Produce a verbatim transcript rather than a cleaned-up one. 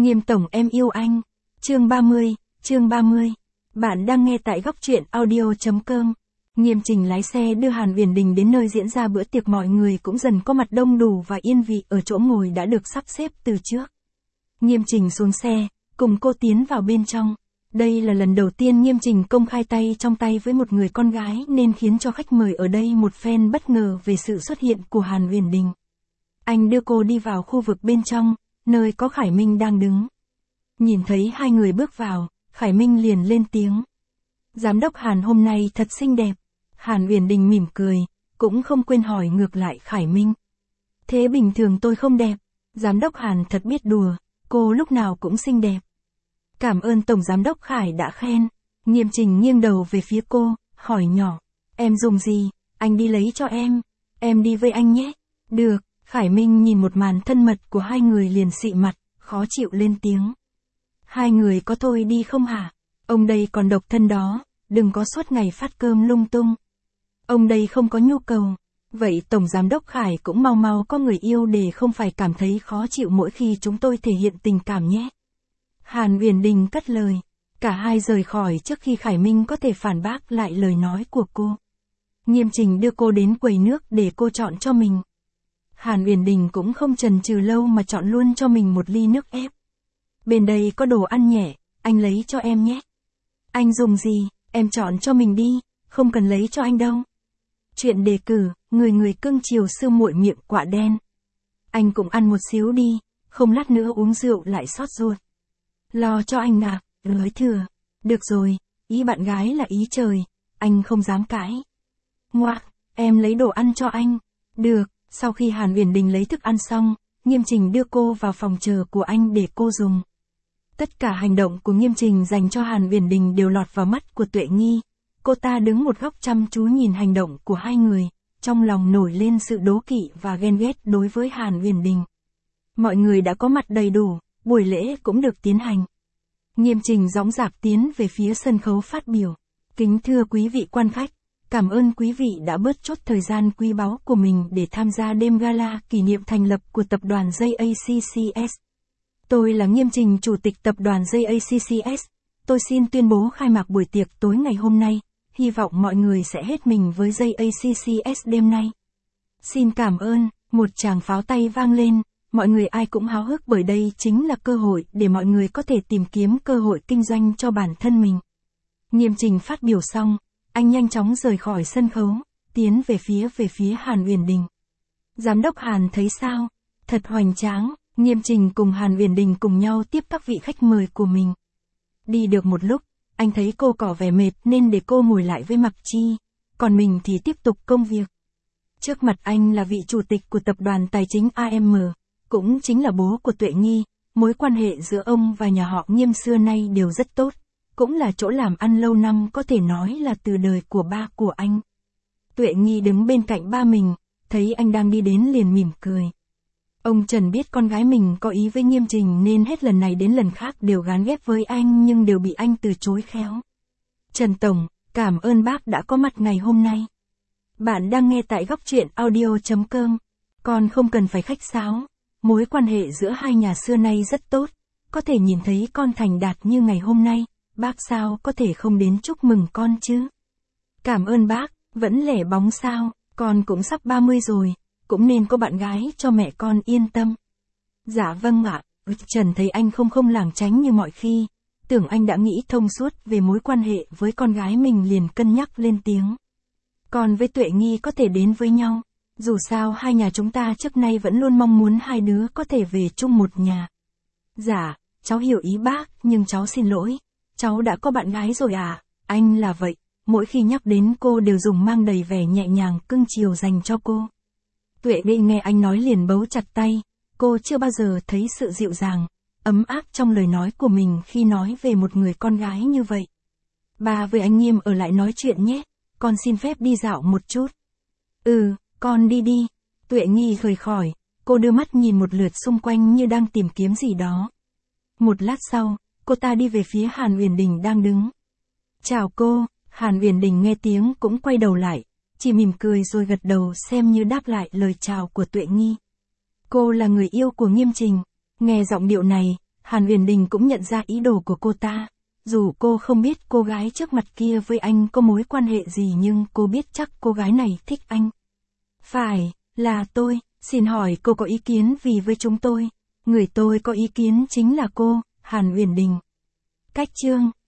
Nghiêm tổng em yêu anh. Chương ba mươi, chương ba mươi. Bạn đang nghe tại góc truyện audio.com. Nghiêm Trình lái xe đưa Hàn Uyển Đình đến nơi diễn ra bữa tiệc, mọi người cũng dần có mặt đông đủ và yên vị ở chỗ ngồi đã được sắp xếp từ trước. Nghiêm Trình xuống xe, cùng cô tiến vào bên trong. Đây là lần đầu tiên Nghiêm Trình công khai tay trong tay với một người con gái nên khiến cho khách mời ở đây một phen bất ngờ về sự xuất hiện của Hàn Uyển Đình. Anh đưa cô đi vào khu vực bên trong, nơi có Khải Minh đang đứng. Nhìn thấy hai người bước vào, Khải Minh liền lên tiếng. Giám đốc Hàn hôm nay thật xinh đẹp. Hàn Uyển Đình mỉm cười, cũng không quên hỏi ngược lại Khải Minh. Thế bình thường tôi không đẹp. Giám đốc Hàn thật biết đùa, cô lúc nào cũng xinh đẹp. Cảm ơn Tổng Giám đốc Khải đã khen. Nghiêm Trình nghiêng đầu về phía cô, hỏi nhỏ. Em dùng gì, anh đi lấy cho em. Em đi với anh nhé. Được. Khải Minh nhìn một màn thân mật của hai người liền xị mặt, khó chịu lên tiếng. Hai người có thôi đi không hả? Ông đây còn độc thân đó, đừng có suốt ngày phát cơm lung tung. Ông đây không có nhu cầu. Vậy Tổng Giám đốc Khải cũng mau mau có người yêu để không phải cảm thấy khó chịu mỗi khi chúng tôi thể hiện tình cảm nhé. Hàn Uyển Đình cất lời. Cả hai rời khỏi trước khi Khải Minh có thể phản bác lại lời nói của cô. Nghiêm Trình đưa cô đến quầy nước để cô chọn cho mình. Hàn Uyển Đình cũng không chần chừ lâu mà chọn luôn cho mình một ly nước ép. Bên đây có đồ ăn nhẹ, anh lấy cho em nhé. Anh dùng gì, em chọn cho mình đi, không cần lấy cho anh đâu. Chuyện đề cử, người người cưng chiều sư muội miệng quạ đen. Anh cũng ăn một xíu đi, không lát nữa uống rượu lại sót ruột. Lo cho anh à, nói thừa. Được rồi, ý bạn gái là ý trời, anh không dám cãi. Ngoạ, em lấy đồ ăn cho anh. Được. Sau khi Hàn Uyển Đình lấy thức ăn xong, Nghiêm Trình đưa cô vào phòng chờ của anh để cô dùng. Tất cả hành động của Nghiêm Trình dành cho Hàn Uyển Đình đều lọt vào mắt của Tuệ Nghi. Cô ta đứng một góc chăm chú nhìn hành động của hai người, trong lòng nổi lên sự đố kỵ và ghen ghét đối với Hàn Uyển Đình. Mọi người đã có mặt đầy đủ, buổi lễ cũng được tiến hành. Nghiêm Trình dõng dạc tiến về phía sân khấu phát biểu. Kính thưa quý vị quan khách. Cảm ơn quý vị đã bớt chốt thời gian quý báu của mình để tham gia đêm gala kỷ niệm thành lập của tập đoàn J A C C S. Tôi là Nghiêm Trình, Chủ tịch tập đoàn J A C C S. Tôi xin tuyên bố khai mạc buổi tiệc tối ngày hôm nay. Hy vọng mọi người sẽ hết mình với J A C C S đêm nay. Xin cảm ơn, một tràng pháo tay vang lên. Mọi người ai cũng háo hức bởi đây chính là cơ hội để mọi người có thể tìm kiếm cơ hội kinh doanh cho bản thân mình. Nghiêm Trình phát biểu xong. Anh nhanh chóng rời khỏi sân khấu, tiến về phía về phía Hàn Uyển Đình. Giám đốc Hàn thấy sao? Thật hoành tráng. Nghiêm Trình cùng Hàn Uyển Đình cùng nhau tiếp các vị khách mời của mình. Đi được một lúc, anh thấy cô có vẻ mệt nên để cô ngồi lại với Mặc Chi, còn mình thì tiếp tục công việc. Trước mặt anh là vị chủ tịch của tập đoàn tài chính A M, cũng chính là bố của Tuệ Nghi. Mối quan hệ giữa ông và nhà họ Nghiêm xưa nay đều rất tốt. Cũng là chỗ làm ăn lâu năm, có thể nói là từ đời của ba của anh. Tuệ Nghi đứng bên cạnh ba mình, thấy anh đang đi đến liền mỉm cười. Ông Trần biết con gái mình có ý với Nghiêm Trình nên hết lần này đến lần khác đều gán ghép với anh nhưng đều bị anh từ chối khéo. Trần Tổng, cảm ơn bác đã có mặt ngày hôm nay. Bạn đang nghe tại góc truyện audio.com. Con không cần phải khách sáo. Mối quan hệ giữa hai nhà xưa nay rất tốt. Có thể nhìn thấy con thành đạt như ngày hôm nay. Bác sao có thể không đến chúc mừng con chứ? Cảm ơn bác, vẫn lẻ bóng sao, con cũng sắp ba mươi rồi, cũng nên có bạn gái cho mẹ con yên tâm. Dạ vâng ạ. Trần thấy anh không không lảng tránh như mọi khi, tưởng anh đã nghĩ thông suốt về mối quan hệ với con gái mình liền cân nhắc lên tiếng. Con với Tuệ Nghi có thể đến với nhau, dù sao hai nhà chúng ta trước nay vẫn luôn mong muốn hai đứa có thể về chung một nhà. Dạ, cháu hiểu ý bác, nhưng cháu xin lỗi. Cháu đã có bạn gái rồi à? Anh là vậy, mỗi khi nhắc đến cô đều dùng mang đầy vẻ nhẹ nhàng cưng chiều dành cho cô. Tuệ Nghi nghe anh nói liền bấu chặt tay, cô chưa bao giờ thấy sự dịu dàng, ấm áp trong lời nói của mình khi nói về một người con gái như vậy. Ba với anh Nghiêm ở lại nói chuyện nhé, con xin phép đi dạo một chút. Ừ, con đi đi. Tuệ Nghi rời khỏi, cô đưa mắt nhìn một lượt xung quanh như đang tìm kiếm gì đó. Một lát sau, cô ta đi về phía Hàn Uyển Đình đang đứng. Chào cô. Hàn Uyển Đình nghe tiếng cũng quay đầu lại, chỉ mỉm cười rồi gật đầu xem như đáp lại lời chào của Tuệ Nghi. Cô là người yêu của Nghiêm Trình. Nghe giọng điệu này, Hàn Uyển Đình cũng nhận ra ý đồ của cô ta. Dù cô không biết cô gái trước mặt kia với anh có mối quan hệ gì nhưng cô biết chắc cô gái này thích anh. Phải, là tôi, xin hỏi cô có ý kiến gì với chúng tôi? Người tôi có ý kiến chính là cô, Hàn Uyển Đình. Cách chương